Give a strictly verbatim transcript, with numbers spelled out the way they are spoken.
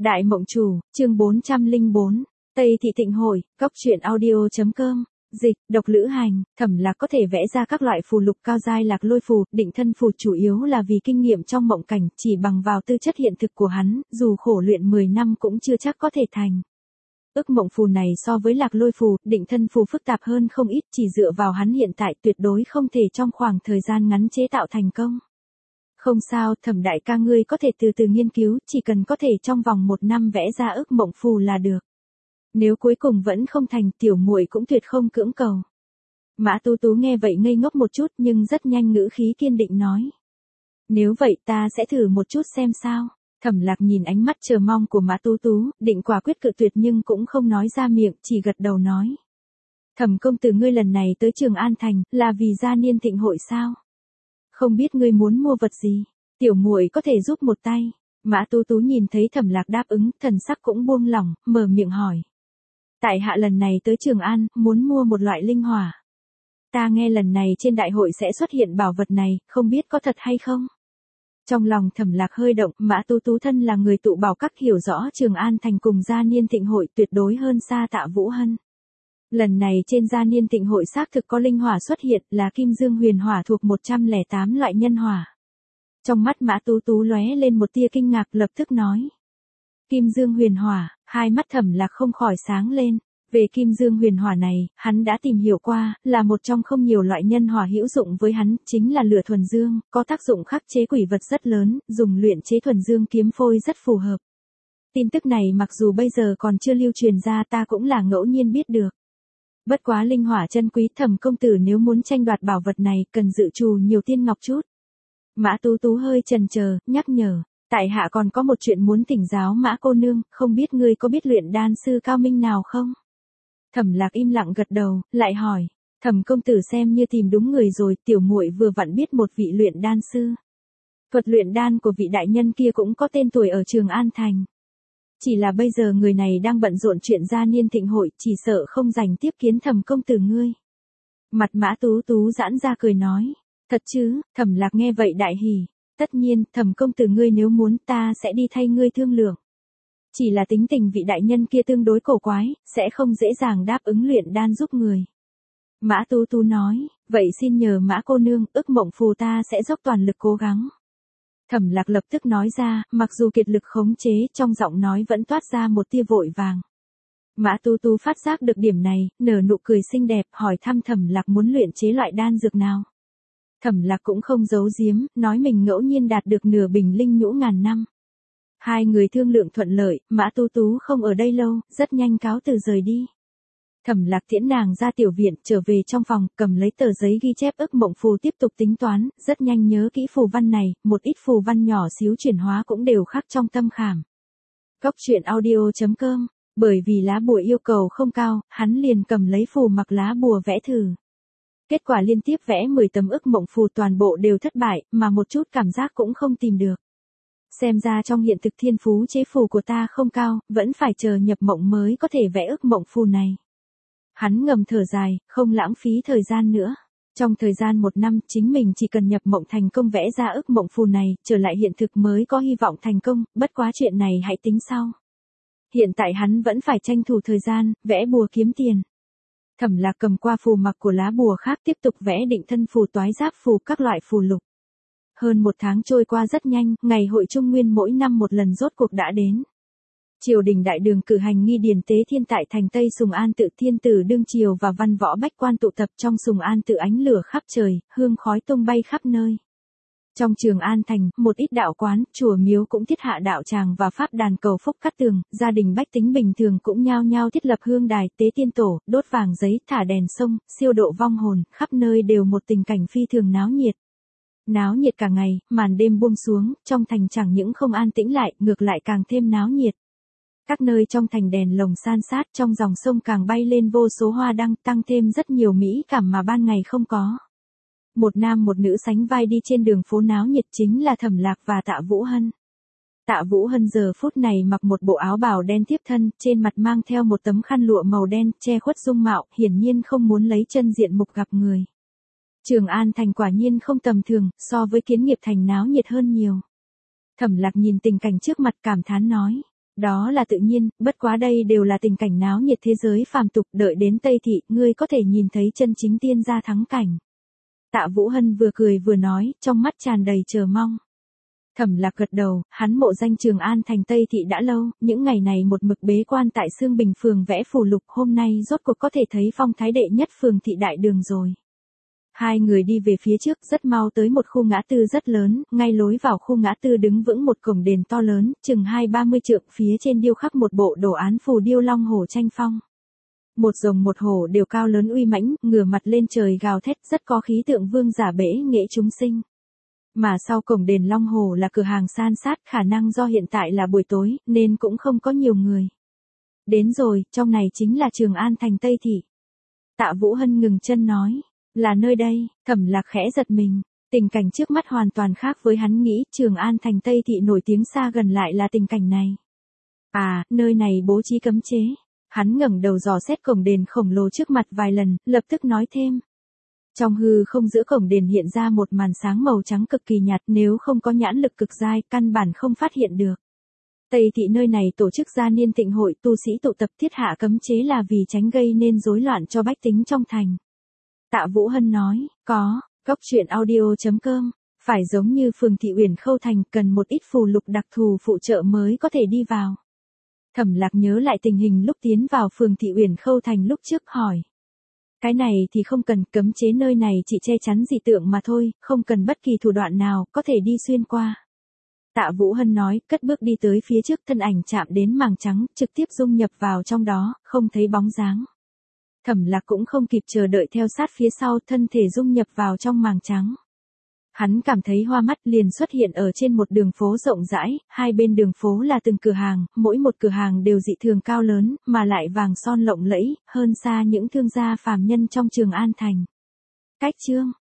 Đại Mộng Chủ, chương bốn trăm lẻ bốn, Tây Thị Thịnh Hội, Cóc truyện audio.com, dịch, độc lữ hành, Thẩm Lạc có thể vẽ ra các loại phù lục cao giai lạc lôi phù, định thân phù chủ yếu là vì kinh nghiệm trong mộng cảnh, chỉ bằng vào tư chất hiện thực của hắn, dù khổ luyện mười năm cũng chưa chắc có thể thành. Ức mộng phù này so với lạc lôi phù, định thân phù phức tạp hơn không ít, chỉ dựa vào hắn hiện tại tuyệt đối không thể trong khoảng thời gian ngắn chế tạo thành công. Không sao, Thẩm đại ca ngươi có thể từ từ nghiên cứu, chỉ cần có thể trong vòng một năm vẽ ra ức mộng phù là được. Nếu cuối cùng vẫn không thành, tiểu muội cũng tuyệt không cưỡng cầu. Mã Tú Tú nghe vậy ngây ngốc một chút nhưng rất nhanh ngữ khí kiên định nói. Nếu vậy ta sẽ thử một chút xem sao. Thẩm Lạc nhìn ánh mắt chờ mong của Mã Tú Tú, định quả quyết cự tuyệt nhưng cũng không nói ra miệng, chỉ gật đầu nói. Thẩm công tử ngươi lần này tới Trường An Thành, là vì gia niên thịnh hội sao? Không biết ngươi muốn mua vật gì, tiểu muội có thể giúp một tay. Mã Tú Tú nhìn thấy Thẩm Lạc đáp ứng, thần sắc cũng buông lỏng, mở miệng hỏi. Tại hạ lần này tới Trường An, muốn mua một loại linh hỏa. Ta nghe lần này trên đại hội sẽ xuất hiện bảo vật này, không biết có thật hay không? Trong lòng Thẩm Lạc hơi động, Mã Tú Tú thân là người tụ bảo các hiểu rõ Trường An Thành cùng gia niên thịnh hội tuyệt đối hơn xa Tạ Vũ Hân. Lần này trên gia niên thịnh hội xác thực có linh hỏa xuất hiện là kim dương huyền hỏa thuộc một trăm lẻ tám loại nhân hỏa. Trong mắt Mã Tú Tú lóe lên một tia kinh ngạc lập tức nói. Kim dương huyền hỏa, hai mắt Thẩm Lạc không khỏi sáng lên. Về kim dương huyền hỏa này, hắn đã tìm hiểu qua, là một trong không nhiều loại nhân hỏa hữu dụng với hắn, chính là lửa thuần dương, có tác dụng khắc chế quỷ vật rất lớn, dùng luyện chế thuần dương kiếm phôi rất phù hợp. Tin tức này mặc dù bây giờ còn chưa lưu truyền ra ta cũng là ngẫu nhiên biết được. Bất quá linh hỏa chân quý, Thẩm công tử nếu muốn tranh đoạt bảo vật này cần dự trù nhiều tiên ngọc chút. Mã Tú Tú hơi chần chờ, nhắc nhở, tại hạ còn có một chuyện muốn thỉnh giáo Mã cô nương, không biết ngươi có biết luyện đan sư cao minh nào không? Thẩm Lạc im lặng gật đầu, lại hỏi, Thẩm công tử xem như tìm đúng người rồi, tiểu muội vừa vặn biết một vị luyện đan sư. Thuật luyện đan của vị đại nhân kia cũng có tên tuổi ở Trường An Thành. Chỉ là bây giờ người này đang bận rộn chuyện gia niên thịnh hội, chỉ sợ không dành tiếp kiến Thẩm công tử ngươi. Mặt Mã Tú Tú giãn ra cười nói, thật chứ? Thẩm Lạc nghe vậy đại hỉ, tất nhiên, Thẩm công tử ngươi nếu muốn ta sẽ đi thay ngươi thương lượng. Chỉ là tính tình vị đại nhân kia tương đối cổ quái, sẽ không dễ dàng đáp ứng luyện đan giúp người. Mã Tú Tú nói, vậy xin nhờ Mã cô nương, ức mộng phù ta sẽ dốc toàn lực cố gắng. Thẩm Lạc lập tức nói ra, mặc dù kiệt lực khống chế, trong giọng nói vẫn toát ra một tia vội vàng. Mã Tú Tú phát giác được điểm này, nở nụ cười xinh đẹp, hỏi thăm Thẩm Lạc muốn luyện chế loại đan dược nào. Thẩm Lạc cũng không giấu giếm, nói mình ngẫu nhiên đạt được nửa bình linh nhũ ngàn năm. Hai người thương lượng thuận lợi, Mã Tú Tú không ở đây lâu, rất nhanh cáo từ rời đi. Thẩm Lạc tiễn nàng ra tiểu viện, trở về trong phòng, cầm lấy tờ giấy ghi chép ức mộng phù tiếp tục tính toán, rất nhanh nhớ kỹ phù văn này, một ít phù văn nhỏ xíu chuyển hóa cũng đều khắc trong tâm khảm. Cóc truyện audio.com, bởi vì lá bùa yêu cầu không cao, hắn liền cầm lấy phù mặc lá bùa vẽ thử. Kết quả liên tiếp vẽ mười tấm ức mộng phù toàn bộ đều thất bại, mà một chút cảm giác cũng không tìm được. Xem ra trong hiện thực thiên phú chế phù của ta không cao, vẫn phải chờ nhập mộng mới có thể vẽ ức mộng phù này. Hắn ngầm thở dài, không lãng phí thời gian nữa. Trong thời gian một năm, chính mình chỉ cần nhập mộng thành công vẽ ra ức mộng phù này, trở lại hiện thực mới có hy vọng thành công, bất quá chuyện này hãy tính sau. Hiện tại hắn vẫn phải tranh thủ thời gian, vẽ bùa kiếm tiền. Thẩm Lạc cầm qua phù mặc của lá bùa khác tiếp tục vẽ định thân phù toái giáp phù các loại phù lục. Hơn một tháng trôi qua rất nhanh, ngày hội Trung Nguyên mỗi năm một lần rốt cuộc đã đến. Triều đình đại đường cử hành nghi điền tế thiên tại thành Tây Sùng An tự, thiên tử đương triều và văn võ bách quan tụ tập trong Sùng An tự, ánh lửa khắp trời, hương khói tung bay khắp nơi. Trong Trường An Thành, một ít đạo quán, chùa miếu cũng thiết hạ đạo tràng và pháp đàn cầu phúc cắt tường, gia đình bách tính bình thường cũng nhao nhao thiết lập hương đài, tế tiên tổ, đốt vàng giấy, thả đèn sông, siêu độ vong hồn, khắp nơi đều một tình cảnh phi thường náo nhiệt. Náo nhiệt cả ngày, màn đêm buông xuống, trong thành chẳng những không an tĩnh lại, ngược lại càng thêm náo nhiệt. Các nơi trong thành đèn lồng san sát, trong dòng sông càng bay lên vô số hoa đăng, tăng thêm rất nhiều mỹ cảm mà ban ngày không có. Một nam một nữ sánh vai đi trên đường phố náo nhiệt, chính là Thẩm Lạc và Tạ Vũ Hân. Tạ Vũ Hân giờ phút này mặc một bộ áo bào đen tiếp thân, trên mặt mang theo một tấm khăn lụa màu đen, che khuất dung mạo, hiển nhiên không muốn lấy chân diện mục gặp người. Trường An Thành quả nhiên không tầm thường, so với Kiến Nghiệp Thành náo nhiệt hơn nhiều. Thẩm Lạc nhìn tình cảnh trước mặt cảm thán nói, Đó là tự nhiên, bất quá đây đều là tình cảnh náo nhiệt thế giới phàm tục, đợi đến Tây Thị, ngươi có thể nhìn thấy chân chính tiên gia thắng cảnh. Tạ Vũ Hân vừa cười vừa nói, trong mắt tràn đầy chờ mong. Thẩm Lạc gật đầu, hắn mộ danh Trường An thành Tây Thị đã lâu, những ngày này một mực bế quan tại Sương Bình phường vẽ phù lục, hôm nay rốt cuộc có thể thấy phong thái đệ nhất phường thị đại đường rồi. Hai người đi về phía trước rất mau tới một khu ngã tư rất lớn, ngay lối vào khu ngã tư đứng vững một cổng đền to lớn, chừng hai ba mươi trượng, phía trên điêu khắc một bộ đồ án phù điêu long hổ tranh phong. Một rồng một hổ đều cao lớn uy mãnh, ngửa mặt lên trời gào thét, rất có khí tượng vương giả bể nghệ chúng sinh. Mà sau cổng đền Long Hồ là cửa hàng san sát, khả năng do hiện tại là buổi tối, nên cũng không có nhiều người. Đến rồi, trong này chính là Trường An thành Tây Thị. Tạ Vũ Hân ngừng chân nói, là nơi đây. Thẩm Lạc khẽ giật mình, tình cảnh trước mắt hoàn toàn khác với hắn nghĩ, Trường An thành Tây Thị nổi tiếng xa gần lại là tình cảnh này. À, nơi này bố trí cấm chế. Hắn ngẩng đầu dò xét cổng đền khổng lồ trước mặt vài lần, lập tức nói thêm. Trong hư không giữa cổng đền hiện ra một màn sáng màu trắng cực kỳ nhạt, nếu không có nhãn lực cực dai, căn bản không phát hiện được. Tây Thị nơi này tổ chức gia niên tịnh hội, tu sĩ tụ tập thiết hạ cấm chế là vì tránh gây nên rối loạn cho bách tính trong thành. Tạ Vũ Hân nói, có, Cốc truyện audio chấm com, phải giống như phường thị Uyển Khâu thành, cần một ít phù lục đặc thù phụ trợ mới có thể đi vào. Thẩm Lạc nhớ lại tình hình lúc tiến vào phường thị Uyển Khâu thành lúc trước hỏi. Cái này thì không cần, cấm chế nơi này chỉ che chắn dị tượng mà thôi, không cần bất kỳ thủ đoạn nào, có thể đi xuyên qua. Tạ Vũ Hân nói, cất bước đi tới phía trước, thân ảnh chạm đến màng trắng, trực tiếp dung nhập vào trong đó, không thấy bóng dáng. Thẩm Lạc cũng không kịp chờ đợi theo sát phía sau, thân thể dung nhập vào trong màng trắng. Hắn cảm thấy hoa mắt, liền xuất hiện ở trên một đường phố rộng rãi, hai bên đường phố là từng cửa hàng, mỗi một cửa hàng đều dị thường cao lớn, mà lại vàng son lộng lẫy, hơn xa những thương gia phàm nhân trong Trường An thành. Cách chương